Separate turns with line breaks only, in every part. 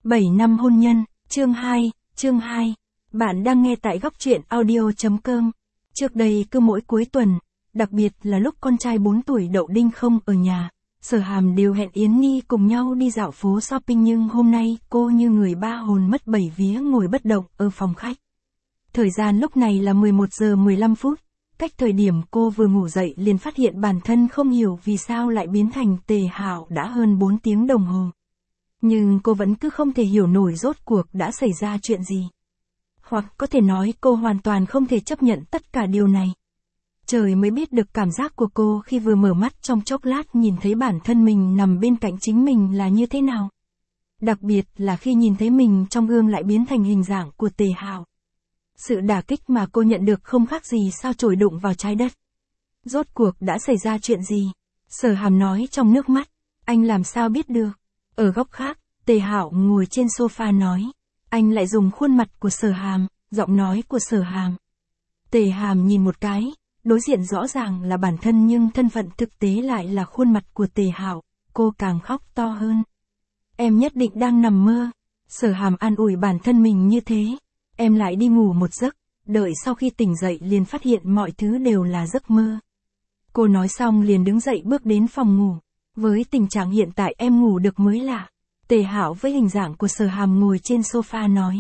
7 năm hôn nhân, chương 2. Bạn đang nghe tại góc truyện audio.com. Trước đây cứ mỗi cuối tuần, đặc biệt là lúc con trai 4 tuổi Đậu Đinh không ở nhà, Sở Hàm đều hẹn Yến Nhi cùng nhau đi dạo phố shopping, nhưng hôm nay cô như người ba hồn mất bảy vía ngồi bất động ở phòng khách. Thời gian lúc này là 11 giờ 15 phút, cách thời điểm cô vừa ngủ dậy liền phát hiện bản thân không hiểu vì sao lại biến thành Tề Hạo đã hơn 4 tiếng đồng hồ. Nhưng cô vẫn cứ không thể hiểu nổi rốt cuộc đã xảy ra chuyện gì. Hoặc có thể nói cô hoàn toàn không thể chấp nhận tất cả điều này. Trời mới biết được cảm giác của cô khi vừa mở mắt trong chốc lát nhìn thấy bản thân mình nằm bên cạnh chính mình là như thế nào. Đặc biệt là khi nhìn thấy mình trong gương lại biến thành hình dạng của Tề Hạo. Sự đả kích mà cô nhận được không khác gì sao chổi đụng vào trái đất. Rốt cuộc đã xảy ra chuyện gì? Sở Hàm nói trong nước mắt. Anh làm sao biết được? Ở góc khác, Tề Hạo ngồi trên sofa nói. Anh lại dùng khuôn mặt của Sở Hàm, giọng nói của Sở Hàm. Tề Hàm nhìn một cái, đối diện rõ ràng là bản thân nhưng thân phận thực tế lại là khuôn mặt của Tề Hạo, cô càng khóc to hơn. Em nhất định đang nằm mơ. Sở Hàm an ủi bản thân mình như thế. Em lại đi ngủ một giấc, đợi sau khi tỉnh dậy liền phát hiện mọi thứ đều là giấc mơ. Cô nói xong liền đứng dậy bước đến phòng ngủ. Với tình trạng hiện tại em ngủ được mới lạ. Tề Hạo với hình dạng của Sở Hàm ngồi trên sofa nói.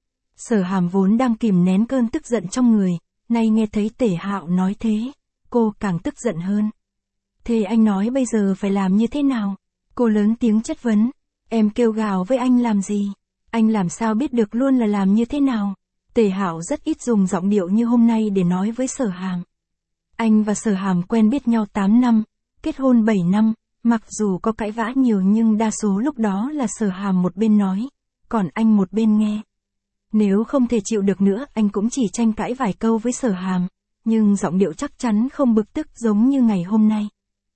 Sở Hàm vốn đang kìm nén cơn tức giận trong người, nay nghe thấy Tề Hạo nói thế, cô càng tức giận hơn. Thế anh nói bây giờ phải làm như thế nào? Cô lớn tiếng chất vấn. Em kêu gào với anh làm gì? Anh làm sao biết được luôn là làm như thế nào? Tề Hạo rất ít dùng giọng điệu như hôm nay để nói với Sở Hàm. Anh và Sở Hàm quen biết nhau 8 năm, kết hôn 7 năm, mặc dù có cãi vã nhiều nhưng đa số lúc đó là Sở Hàm một bên nói, còn anh một bên nghe. Nếu không thể chịu được nữa anh cũng chỉ tranh cãi vài câu với Sở Hàm, nhưng giọng điệu chắc chắn không bực tức giống như ngày hôm nay.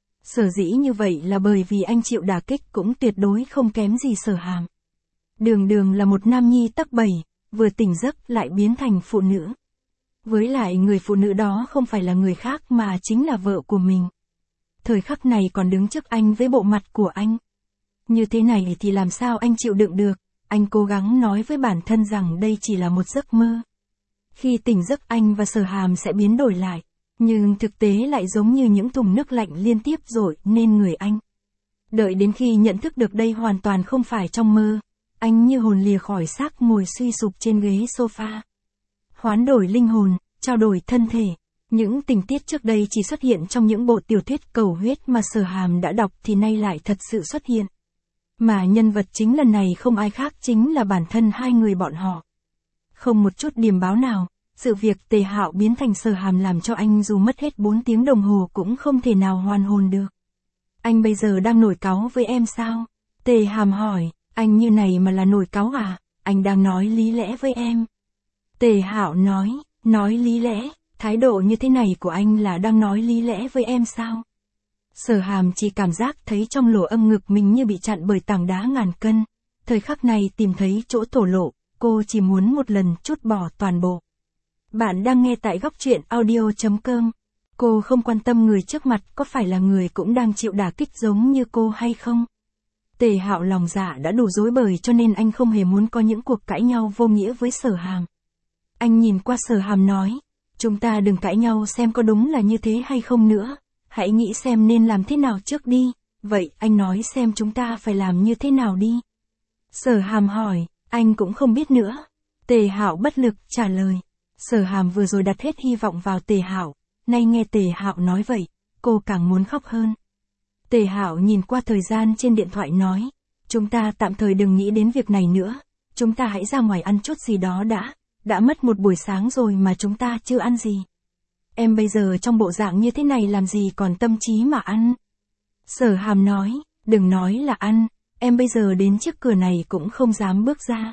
Sở dĩ như vậy là bởi vì anh chịu đả kích cũng tuyệt đối không kém gì Sở Hàm. Đường là một nam nhi tắc 7, vừa tỉnh giấc lại biến thành phụ nữ. Với lại người phụ nữ đó không phải là người khác mà chính là vợ của mình. Thời khắc này còn đứng trước anh với bộ mặt của anh. Như thế này thì làm sao anh chịu đựng được, anh cố gắng nói với bản thân rằng đây chỉ là một giấc mơ. Khi tỉnh giấc anh và Sở Hàm sẽ biến đổi lại, nhưng thực tế lại giống như những thùng nước lạnh liên tiếp dội nên người anh. Đợi đến khi nhận thức được đây hoàn toàn không phải trong mơ, anh như hồn lìa khỏi xác ngồi suy sụp trên ghế sofa. Hoán đổi linh hồn, trao đổi thân thể. Những tình tiết trước đây chỉ xuất hiện trong những bộ tiểu thuyết cầu huyết mà Sở Hàm đã đọc thì nay lại thật sự xuất hiện. Mà nhân vật chính lần này không ai khác chính là bản thân hai người bọn họ. Không một chút điềm báo nào, sự việc Tề Hạo biến thành Sở Hàm làm cho anh dù mất hết 4 tiếng đồng hồ cũng không thể nào hoàn hồn được. Anh bây giờ đang nổi cáu với em sao? Tề Hàm hỏi, anh như này mà là nổi cáu à? Anh đang nói lý lẽ với em. Tề Hạo nói lý lẽ? Thái độ như thế này của anh là đang nói lý lẽ với em sao? Sở Hàm chỉ cảm giác thấy trong lỗ âm ngực mình như bị chặn bởi tảng đá ngàn cân. Thời khắc này tìm thấy chỗ thổ lộ, cô chỉ muốn một lần trút bỏ toàn bộ. Bạn đang nghe tại góc truyện audio.com. Cô không quan tâm người trước mặt có phải là người cũng đang chịu đả kích giống như cô hay không. Tề Hạo lòng dạ đã đủ rối bời cho nên anh không hề muốn có những cuộc cãi nhau vô nghĩa với Sở Hàm. Anh nhìn qua Sở Hàm nói. Chúng ta đừng cãi nhau xem có đúng là như thế hay không nữa, hãy nghĩ xem nên làm thế nào trước đi, vậy anh nói xem chúng ta phải làm như thế nào đi. Sở Hàm hỏi, anh cũng không biết nữa. Tề Hạo bất lực trả lời. Sở Hàm vừa rồi đặt hết hy vọng vào Tề Hạo, nay nghe Tề Hạo nói vậy, cô càng muốn khóc hơn. Tề Hạo nhìn qua thời gian trên điện thoại nói, chúng ta tạm thời đừng nghĩ đến việc này nữa, chúng ta hãy ra ngoài ăn chút gì đó đã mất một buổi sáng rồi mà chúng ta chưa ăn gì. Em bây giờ trong bộ dạng như thế này làm gì còn tâm trí mà ăn. Sở Hàm nói, đừng nói là ăn, em bây giờ đến trước cửa này cũng không dám bước ra.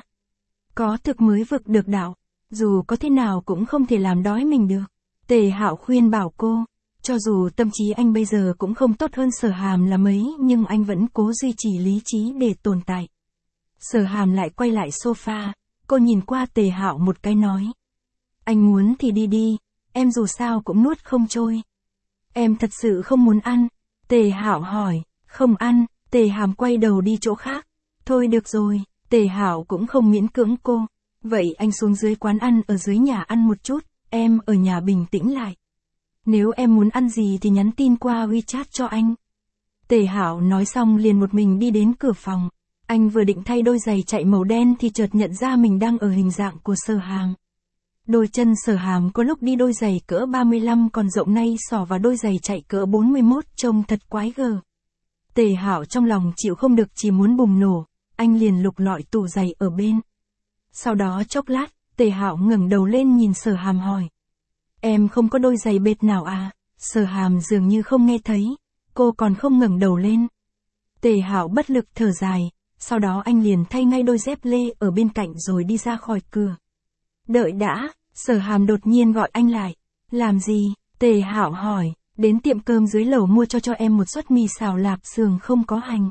Có thực mới vực được đạo, dù có thế nào cũng không thể làm đói mình được. Tề Hạo khuyên bảo cô, cho dù tâm trí anh bây giờ cũng không tốt hơn Sở Hàm là mấy nhưng anh vẫn cố duy trì lý trí để tồn tại. Sở Hàm lại quay lại sofa. Cô nhìn qua Tề Hạo một cái nói. Anh muốn thì đi đi, em dù sao cũng nuốt không trôi. Em thật sự không muốn ăn. Tề Hạo hỏi, không ăn, Tề Hàm quay đầu đi chỗ khác. Thôi được rồi, Tề Hạo cũng không miễn cưỡng cô. Vậy anh xuống dưới quán ăn ở dưới nhà ăn một chút, em ở nhà bình tĩnh lại. Nếu em muốn ăn gì thì nhắn tin qua WeChat cho anh. Tề Hạo nói xong liền một mình đi đến cửa phòng. Anh vừa định thay đôi giày chạy màu đen thì chợt nhận ra mình đang ở hình dạng của Sở Hàm. Đôi chân Sở Hàm có lúc đi đôi giày cỡ 35 còn rộng nay xỏ vào đôi giày chạy cỡ 41 trông thật quái gở. Tề Hạo trong lòng chịu không được chỉ muốn bùng nổ, anh liền lục lọi tủ giày ở bên. Sau đó chốc lát, Tề Hạo ngẩng đầu lên nhìn Sở Hàm hỏi. Em không có đôi giày bệt nào à? Sở Hàm dường như không nghe thấy, cô còn không ngẩng đầu lên. Tề Hạo bất lực thở dài, sau đó anh liền thay ngay đôi dép lê ở bên cạnh rồi đi ra khỏi cửa. Đợi đã, Sở Hàm đột nhiên gọi anh lại. Làm gì? Tề Hạo hỏi. Đến tiệm cơm dưới lầu mua cho em một suất mì xào lạp xưởng không có hành.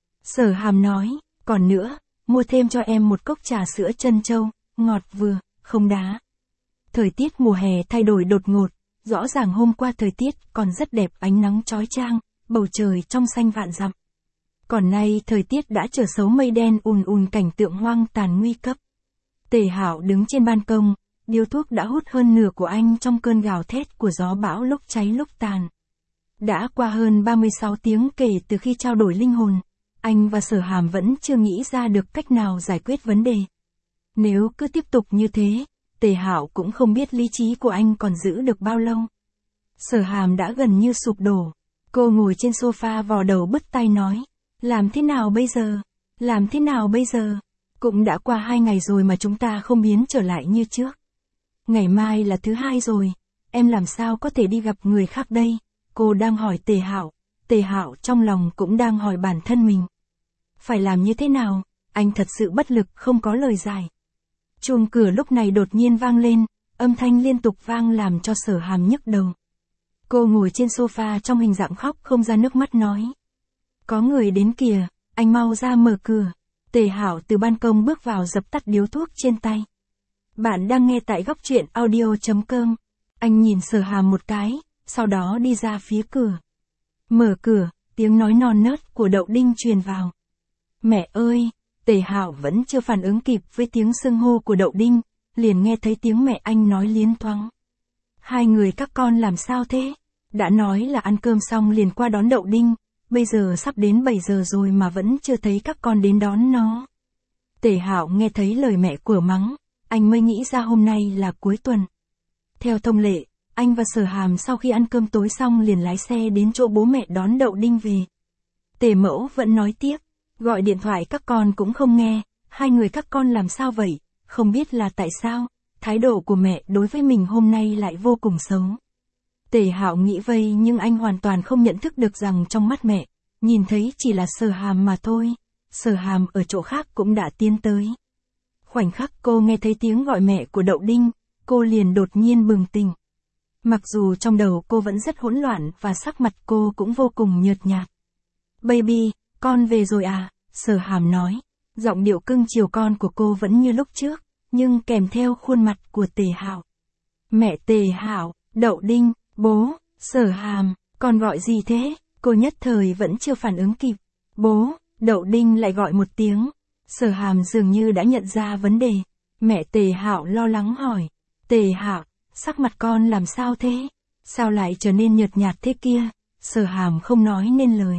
Sở Hàm nói, còn nữa, mua thêm cho em một cốc trà sữa trân châu, ngọt vừa, không đá. Thời tiết mùa hè thay đổi đột ngột, rõ ràng hôm qua thời tiết còn rất đẹp, ánh nắng chói chang, bầu trời trong xanh vạn dặm. Còn nay thời tiết đã trở xấu, mây đen ùn ùn, cảnh tượng hoang tàn nguy cấp. Tề Hạo đứng trên ban công, điếu thuốc đã hút hơn nửa của anh trong cơn gào thét của gió bão lúc cháy lúc tàn. Đã qua hơn 36 tiếng kể từ khi trao đổi linh hồn, anh và Sở Hàm vẫn chưa nghĩ ra được cách nào giải quyết vấn đề. Nếu cứ tiếp tục như thế, Tề Hạo cũng không biết lý trí của anh còn giữ được bao lâu. Sở Hàm đã gần như sụp đổ. Cô ngồi trên sofa vò đầu bứt tai nói, làm thế nào bây giờ? Làm thế nào bây giờ? Cũng đã qua 2 ngày rồi mà chúng ta không biến trở lại như trước. Ngày mai là thứ Hai rồi, em làm sao có thể đi gặp người khác đây? Cô đang hỏi Tề Hạo, Tề Hạo trong lòng cũng đang hỏi bản thân mình. Phải làm như thế nào? Anh thật sự bất lực không có lời giải. Chuông cửa lúc này đột nhiên vang lên, âm thanh liên tục vang làm cho Sở Hàm nhức đầu. Cô ngồi trên sofa trong hình dạng khóc không ra nước mắt nói. Có người đến kìa, anh mau ra mở cửa. Tề Hạo từ ban công bước vào dập tắt điếu thuốc trên tay. Bạn đang nghe tại góc truyện audio.com. Anh nhìn Sở Hàm một cái, sau đó đi ra phía cửa. Mở cửa, tiếng nói non nớt của Đậu Đinh truyền vào. Mẹ ơi! Tề Hạo vẫn chưa phản ứng kịp với tiếng xưng hô của Đậu Đinh, liền nghe thấy tiếng mẹ anh nói liến thoáng. Hai người các con làm sao thế? Đã nói là ăn cơm xong liền qua đón Đậu Đinh, bây giờ sắp đến 7 giờ rồi mà vẫn chưa thấy các con đến đón nó. Tề Hạo nghe thấy lời mẹ của mắng, anh mới nghĩ ra hôm nay là cuối tuần. Theo thông lệ, anh và Sở Hàm sau khi ăn cơm tối xong liền lái xe đến chỗ bố mẹ đón Đậu Đinh về. Tề Mẫu vẫn nói tiếp, gọi điện thoại các con cũng không nghe, hai người các con làm sao vậy, không biết là tại sao, thái độ của mẹ đối với mình hôm nay lại vô cùng xấu. Tề Hạo nghĩ vây nhưng anh hoàn toàn không nhận thức được rằng trong mắt mẹ, nhìn thấy chỉ là Sở Hàm mà thôi, Sở Hàm ở chỗ khác cũng đã tiến tới. Khoảnh khắc cô nghe thấy tiếng gọi mẹ của Đậu Đinh, cô liền đột nhiên bừng tỉnh. Mặc dù trong đầu cô vẫn rất hỗn loạn và sắc mặt cô cũng vô cùng nhợt nhạt. Baby, con về rồi à? Sở Hàm nói. Giọng điệu cưng chiều con của cô vẫn như lúc trước, nhưng kèm theo khuôn mặt của Tề Hạo. Mẹ Tề Hạo, Đậu Đinh, bố, Sở Hàm, con gọi gì thế? Cô nhất thời vẫn chưa phản ứng kịp. Bố, Đậu Đinh lại gọi một tiếng. Sở Hàm dường như đã nhận ra vấn đề. Mẹ Tề Hạo lo lắng hỏi. Tề Hạo, sắc mặt con làm sao thế? Sao lại trở nên nhợt nhạt thế kia? Sở Hàm không nói nên lời.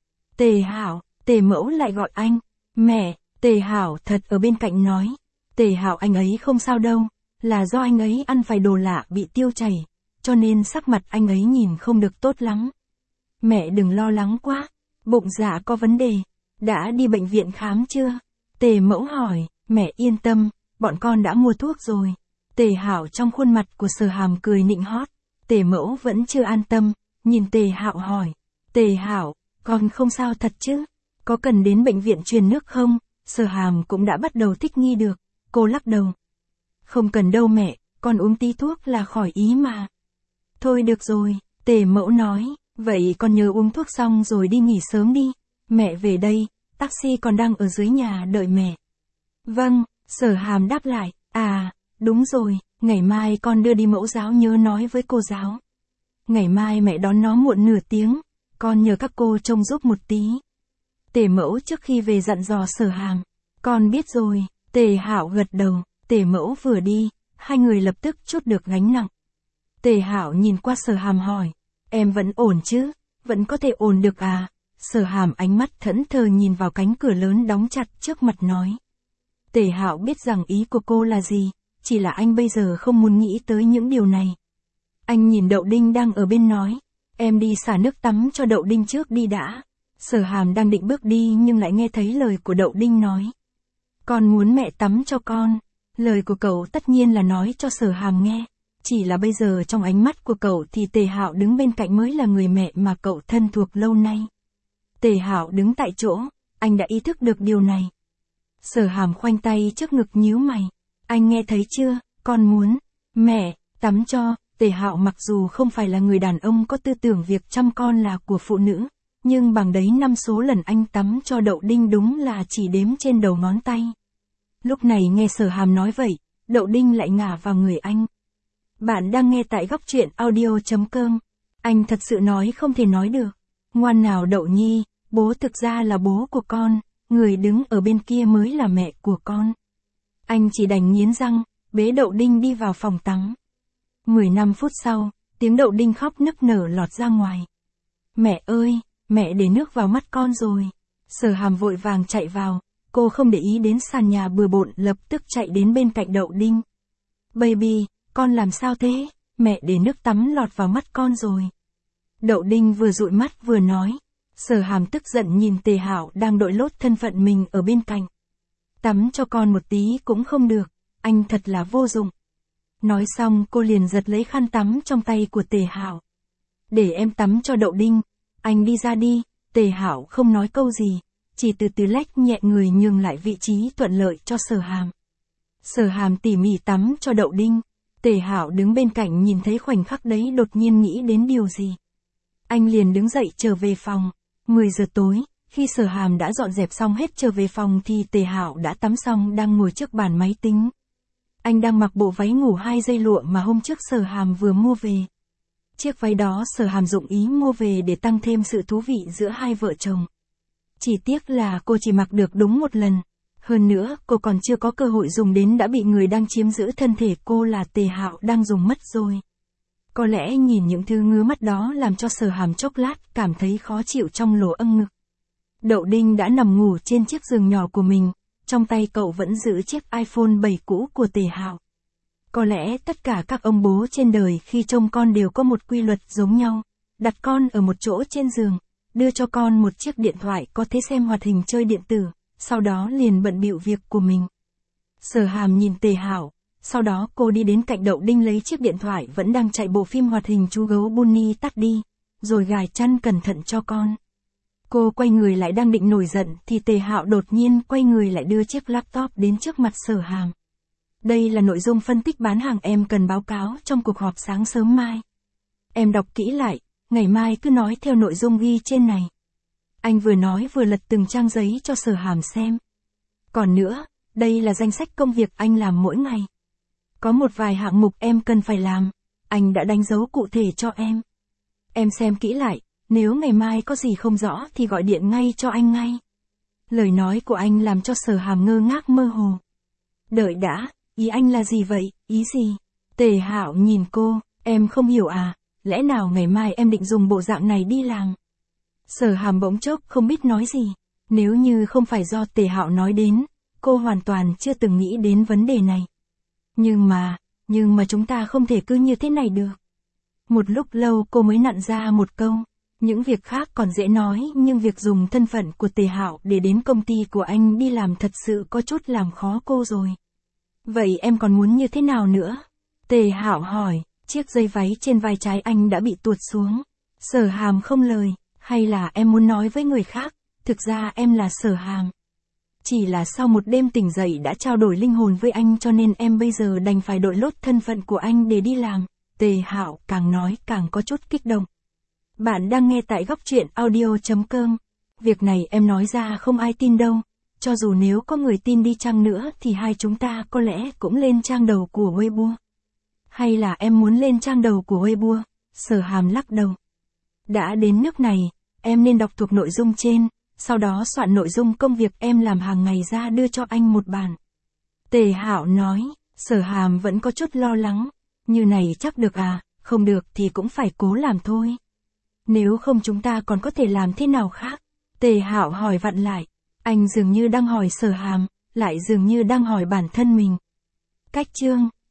Tề Hạo, Tề Mẫu lại gọi anh. Mẹ, Tề Hạo thật ở bên cạnh nói. Tề Hạo, anh ấy không sao đâu, là do anh ấy ăn phải đồ lạ bị tiêu chảy, cho nên sắc mặt anh ấy nhìn không được tốt lắm. Mẹ đừng lo lắng quá, bụng dạ có vấn đề, đã đi bệnh viện khám chưa? Tề Mẫu hỏi. Mẹ yên tâm, bọn con đã mua thuốc rồi. Tề Hạo trong khuôn mặt của Sở Hàm cười nịnh hót. Tề Mẫu vẫn chưa an tâm, nhìn Tề Hạo hỏi. Tề Hạo, con không sao thật chứ? Có cần đến bệnh viện truyền nước không? Sở Hàm cũng đã bắt đầu thích nghi được, cô lắc đầu. Không cần đâu mẹ, con uống tí thuốc là khỏi ý mà. Thôi được rồi, Tề Mẫu nói, vậy con nhớ uống thuốc xong rồi đi nghỉ sớm đi. Mẹ về đây, taxi còn đang ở dưới nhà đợi mẹ. Vâng, Sở Hàm đáp lại. À, đúng rồi, ngày mai con đưa đi mẫu giáo, nhớ nói với cô giáo. Ngày mai mẹ đón nó muộn nửa tiếng, con nhờ các cô trông giúp một tí. Tề Mẫu trước khi về dặn dò Sở Hàm. Con biết rồi, Tề Hạo gật đầu, Tề mẫu vừa đi, hai người lập tức trút được gánh nặng. Tề Hạo nhìn qua Sở Hàm hỏi, em vẫn ổn chứ, vẫn có thể ổn được à? Sở Hàm ánh mắt thẫn thờ nhìn vào cánh cửa lớn đóng chặt trước mặt nói. Tề Hạo biết rằng ý của cô là gì, chỉ là anh bây giờ không muốn nghĩ tới những điều này. Anh nhìn Đậu Đinh đang ở bên nói, em đi xả nước tắm cho Đậu Đinh trước đi đã. Sở Hàm đang định bước đi nhưng lại nghe thấy lời của Đậu Đinh nói. Con muốn mẹ tắm cho con. Lời của cậu tất nhiên là nói cho Sở Hàm nghe. Chỉ là bây giờ trong ánh mắt của cậu thì Tề Hạo đứng bên cạnh mới là người mẹ mà cậu thân thuộc lâu nay. Tề Hạo đứng tại chỗ, anh đã ý thức được điều này. Sở Hàm khoanh tay trước ngực nhíu mày. Anh nghe thấy chưa, con muốn mẹ tắm cho. Tề Hạo mặc dù không phải là người đàn ông có tư tưởng việc chăm con là của phụ nữ, nhưng bằng đấy năm số lần anh tắm cho Đậu Đinh đúng là chỉ đếm trên đầu ngón tay. Lúc này nghe Sở Hàm nói vậy, Đậu Đinh lại ngả vào người anh. Bạn đang nghe tại góc truyện audio.com. Anh thật sự nói không thể nói được. Ngoan nào Đậu Nhi, bố thực ra là bố của con, người đứng ở bên kia mới là mẹ của con. Anh chỉ đành nghiến răng, bế Đậu Đinh đi vào phòng tắm. 15 phút sau, tiếng Đậu Đinh khóc nức nở lọt ra ngoài. Mẹ ơi, mẹ để nước vào mắt con rồi. Sở Hàm vội vàng chạy vào, cô không để ý đến sàn nhà bừa bộn lập tức chạy đến bên cạnh Đậu Đinh. Baby, con làm sao thế, mẹ để nước tắm lọt vào mắt con rồi. Đậu Đinh vừa dụi mắt vừa nói. Sở Hàm tức giận nhìn Tề Hạo đang đội lốt thân phận mình ở bên cạnh. Tắm cho con một tí cũng không được, anh thật là vô dụng. Nói xong cô liền giật lấy khăn tắm trong tay của Tề Hạo. Để em tắm cho Đậu Đinh, anh đi ra đi. Tề Hạo không nói câu gì, chỉ từ từ lách nhẹ người nhường lại vị trí thuận lợi cho Sở Hàm. Sở Hàm tỉ mỉ tắm cho Đậu Đinh. Tề Hạo đứng bên cạnh nhìn thấy khoảnh khắc đấy đột nhiên nghĩ đến điều gì. Anh liền đứng dậy trở về phòng. 10 giờ tối, khi Sở Hàm đã dọn dẹp xong hết trở về phòng thì Tề Hạo đã tắm xong đang ngồi trước bàn máy tính. Anh đang mặc bộ váy ngủ 2 dây lụa mà hôm trước Sở Hàm vừa mua về. Chiếc váy đó Sở Hàm dụng ý mua về để tăng thêm sự thú vị giữa hai vợ chồng. Chỉ tiếc là cô chỉ mặc được đúng một lần. Hơn nữa, cô còn chưa có cơ hội dùng đến đã bị người đang chiếm giữ thân thể cô là Tề Hạo đang dùng mất rồi. Có lẽ nhìn những thứ ngứa mắt đó làm cho Sở Hàm chốc lát cảm thấy khó chịu trong lỗ âng ngực. Đậu Đinh đã nằm ngủ trên chiếc giường nhỏ của mình, trong tay cậu vẫn giữ chiếc iPhone 7 cũ của Tề Hạo. Có lẽ tất cả các ông bố trên đời khi trông con đều có một quy luật giống nhau, đặt con ở một chỗ trên giường, đưa cho con một chiếc điện thoại có thể xem hoạt hình chơi điện tử, sau đó liền bận bịu việc của mình. Sở Hàm nhìn Tề Hạo, sau đó cô đi đến cạnh Đậu Đinh lấy chiếc điện thoại vẫn đang chạy bộ phim hoạt hình chú gấu Bunny tắt đi, rồi gài chăn cẩn thận cho con. Cô quay người lại đang định nổi giận thì Tề Hạo đột nhiên quay người lại đưa chiếc laptop đến trước mặt Sở Hàm. Đây là nội dung phân tích bán hàng em cần báo cáo trong cuộc họp sáng sớm mai. Em đọc kỹ lại, ngày mai cứ nói theo nội dung ghi trên này. Anh vừa nói vừa lật từng trang giấy cho Sở Hàm xem. Còn nữa, đây là danh sách công việc anh làm mỗi ngày. Có một vài hạng mục em cần phải làm, anh đã đánh dấu cụ thể cho em. Em xem kỹ lại, nếu ngày mai có gì không rõ thì gọi điện ngay cho anh ngay. Lời nói của anh làm cho Sở Hàm ngơ ngác mơ hồ. Đợi đã, ý anh là gì vậy, ý gì? Tề Hạo nhìn cô, em không hiểu à, lẽ nào ngày mai em định dùng bộ dạng này đi làm? Sở Hàm bỗng chốc không biết nói gì, nếu như không phải do Tề Hạo nói đến, cô hoàn toàn chưa từng nghĩ đến vấn đề này. Nhưng mà chúng ta không thể cứ như thế này được. Một lúc lâu cô mới nặn ra một câu, những việc khác còn dễ nói nhưng việc dùng thân phận của Tề Hạo để đến công ty của anh đi làm thật sự có chút làm khó cô rồi. Vậy em còn muốn như thế nào nữa? Tề Hạo hỏi, chiếc dây váy trên vai trái anh đã bị tuột xuống. Sở Hàm không lời, hay là em muốn nói với người khác, thực ra em là Sở Hàm. Chỉ là sau một đêm tỉnh dậy đã trao đổi linh hồn với anh cho nên em bây giờ đành phải đội lốt thân phận của anh để đi làm. Tề Hạo càng nói càng có chút kích động. Bạn đang nghe tại góc truyện audio.com. Việc này em nói ra không ai tin đâu. Cho dù nếu có người tin đi chăng nữa thì hai chúng ta có lẽ cũng lên trang đầu của Weibo. Hay là em muốn lên trang đầu của Weibo? Sở Hàm lắc đầu. Đã đến nước này, em nên đọc thuộc nội dung trên. sau đó soạn nội dung công việc em làm hàng ngày ra đưa cho anh một bản. Tề Hạo nói, Sở Hàm vẫn có chút lo lắng, như này chắc được à, không được thì cũng phải cố làm thôi. Nếu không chúng ta còn có thể làm thế nào khác? Tề Hạo hỏi vặn lại, anh dường như đang hỏi Sở Hàm, lại dường như đang hỏi bản thân mình. Cách chương